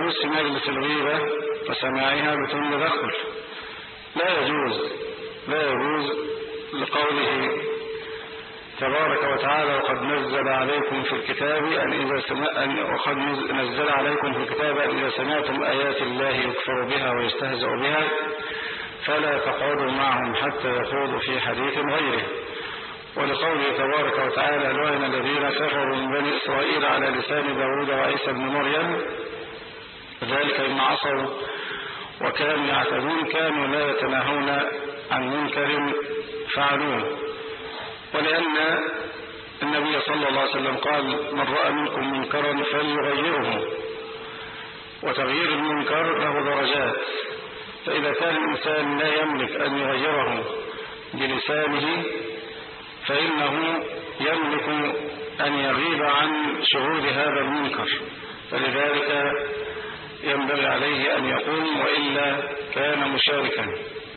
يجوز في مجلس الغيبة وسماعها بدون تدخل، لا يجوز لقوله تبارك وتعالى وقد نزل عليكم في الكتاب أن إذا سمعتم آيات الله يكفر بها ويستهزأ بها فلا تقعدوا معهم حتى يخوضوا في حديث غيره. ولقوله تبارك وتعالى لعن الذين كفروا من بني إسرائيل على لسان داود وعيسى بن مريم ذلك بما عصوا وكانوا يعتدون كانوا لا يتناهون عن منكر فعلوه. ولأن النبي صلى الله عليه وسلم قال من رأى منكم منكرا فليغيره، وتغيير المنكر له درجات، فإذا كان الإنسان لا يملك أن يغيره بلسانه فإنه يملك أن يغيب عن شهود هذا المنكر، فلذلك ينبغي عليه أن يقوم وإلا كان مشاركا.